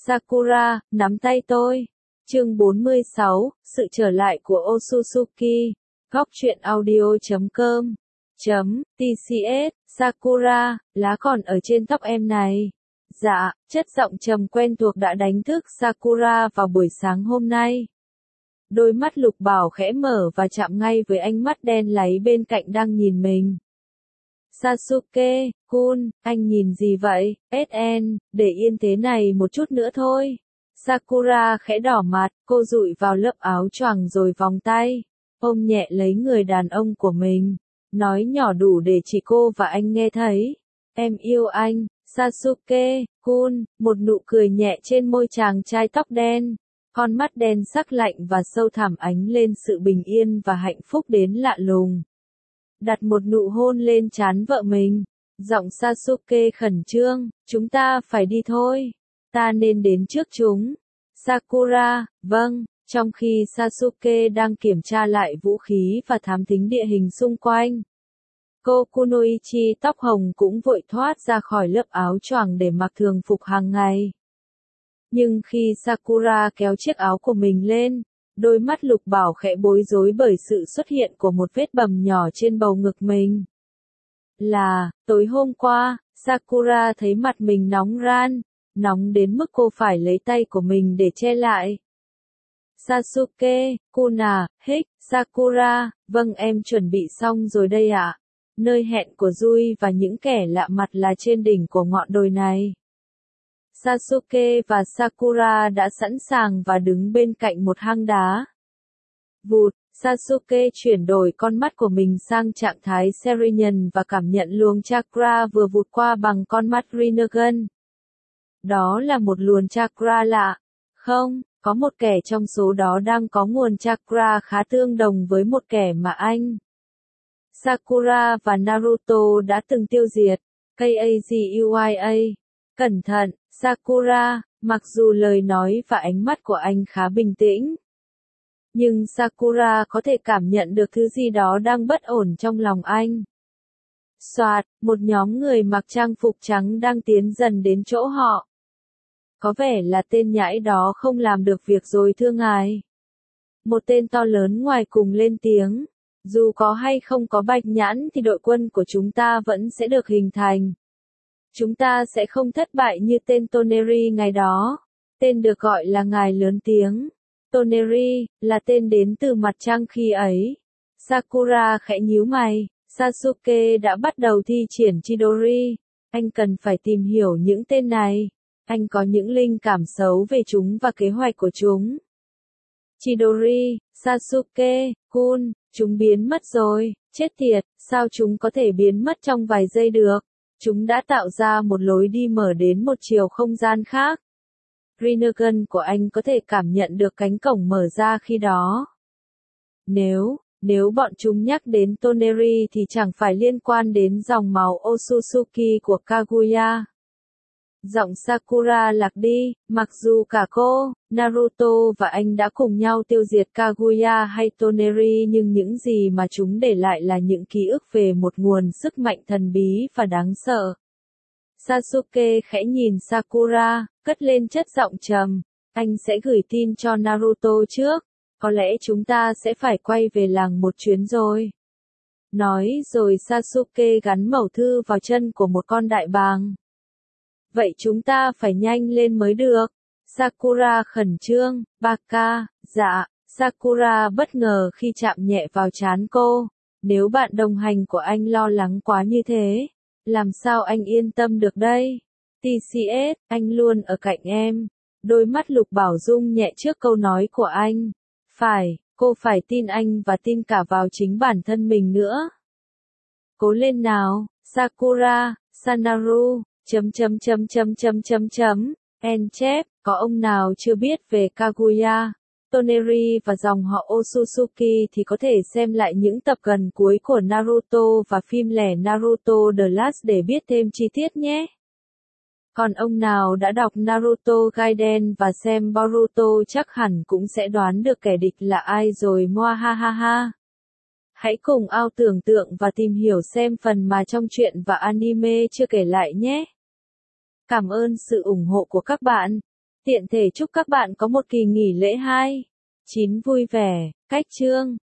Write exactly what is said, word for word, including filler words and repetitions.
Sakura, nắm tay tôi. Chương bốn mươi sáu, sự trở lại của Otsutsuki. Góc truyện audio chấm com. Chấm, tê xê ét, Sakura, lá còn ở trên tóc em này. Dạ, chất giọng trầm quen thuộc đã đánh thức Sakura vào buổi sáng hôm nay. Đôi mắt Lục Bảo khẽ mở và chạm ngay với ánh mắt đen láy bên cạnh đang nhìn mình. Sasuke, Kun, anh nhìn gì vậy? ét en, để yên thế này một chút nữa thôi. Sakura khẽ đỏ mặt, cô dụi vào lớp áo choàng rồi vòng tay, ôm nhẹ lấy người đàn ông của mình, nói nhỏ đủ để chỉ cô và anh nghe thấy. Em yêu anh, Sasuke, Kun, một nụ cười nhẹ trên môi chàng trai tóc đen. Con mắt đen sắc lạnh và sâu thẳm ánh lên sự bình yên và hạnh phúc đến lạ lùng. Đặt một nụ hôn lên trán vợ mình. Giọng Sasuke khẩn trương, chúng ta phải đi thôi. Ta nên đến trước chúng. Sakura, vâng, trong khi Sasuke đang kiểm tra lại vũ khí và thám thính địa hình xung quanh. Cô Kunoichi tóc hồng cũng vội thoát ra khỏi lớp áo choàng để mặc thường phục hàng ngày. Nhưng khi Sakura kéo chiếc áo của mình lên, đôi mắt Lục Bảo khẽ bối rối bởi sự xuất hiện của một vết bầm nhỏ trên bầu ngực mình. Là, tối hôm qua, Sakura thấy mặt mình nóng ran, nóng đến mức cô phải lấy tay của mình để che lại. Sasuke, Kuna, hích, Sakura, vâng em chuẩn bị xong rồi đây ạ. Nơi hẹn của Rui và những kẻ lạ mặt là trên đỉnh của ngọn đồi này. Sasuke và Sakura đã sẵn sàng và đứng bên cạnh một hang đá. Vụt, Sasuke chuyển đổi con mắt của mình sang trạng thái Sharingan và cảm nhận luồng chakra vừa vụt qua bằng con mắt Rinnegan. Đó là một luồng chakra lạ. Không, có một kẻ trong số đó đang có nguồn chakra khá tương đồng với một kẻ mà anh, Sakura và Naruto đã từng tiêu diệt. Kaguya. Cẩn thận, Sakura, mặc dù lời nói và ánh mắt của anh khá bình tĩnh. Nhưng Sakura có thể cảm nhận được thứ gì đó đang bất ổn trong lòng anh. Soạt, một nhóm người mặc trang phục trắng đang tiến dần đến chỗ họ. Có vẻ là tên nhãi đó không làm được việc rồi thưa ngài. Một tên to lớn ngoài cùng lên tiếng. Dù có hay không có Bạch Nhãn thì đội quân của chúng ta vẫn sẽ được hình thành. Chúng ta sẽ không thất bại như tên Toneri ngày đó. Tên được gọi là ngài lớn tiếng. Toneri, là tên đến từ mặt trăng khi ấy. Sakura khẽ nhíu mày. Sasuke đã bắt đầu thi triển Chidori. Anh cần phải tìm hiểu những tên này. Anh có những linh cảm xấu về chúng và kế hoạch của chúng. Chidori, Sasuke, Kun, chúng biến mất rồi, chết tiệt, sao chúng có thể biến mất trong vài giây được? Chúng đã tạo ra một lối đi mở đến một chiều không gian khác. Rinnegan của anh có thể cảm nhận được cánh cổng mở ra khi đó. Nếu, nếu bọn chúng nhắc đến Toneri thì chẳng phải liên quan đến dòng máu Otsutsuki của Kaguya. Giọng Sakura lạc đi, mặc dù cả cô, Naruto và anh đã cùng nhau tiêu diệt Kaguya hay Toneri nhưng những gì mà chúng để lại là những ký ức về một nguồn sức mạnh thần bí và đáng sợ. Sasuke khẽ nhìn Sakura, cất lên chất giọng trầm, anh sẽ gửi tin cho Naruto trước, có lẽ chúng ta sẽ phải quay về làng một chuyến rồi. Nói rồi Sasuke gắn mẩu thư vào chân của một con đại bàng. Vậy chúng ta phải nhanh lên mới được. Sakura khẩn trương, Baka, dạ, Sakura bất ngờ khi chạm nhẹ vào trán cô. Nếu bạn đồng hành của anh lo lắng quá như thế, làm sao anh yên tâm được đây? tê xê ét, anh luôn ở cạnh em. Đôi mắt Lục Bảo rung nhẹ trước câu nói của anh. Phải, cô phải tin anh và tin cả vào chính bản thân mình nữa. Cố lên nào, Sakura, Sanaru. Chấm chấm chấm chấm chấm chấm chấm, en chép, có ông nào chưa biết về Kaguya, Toneri và dòng họ Otsutsuki thì có thể xem lại những tập gần cuối của Naruto và phim lẻ Naruto The Last để biết thêm chi tiết nhé. Còn ông nào đã đọc Naruto Gaiden và xem Boruto chắc hẳn cũng sẽ đoán được kẻ địch là ai rồi moa ha ha ha. Hãy cùng ao tưởng tượng và tìm hiểu xem phần mà trong truyện và anime chưa kể lại nhé. Cảm ơn sự ủng hộ của các bạn. Tiện thể chúc các bạn có một kỳ nghỉ lễ hai chín vui vẻ. Cách chương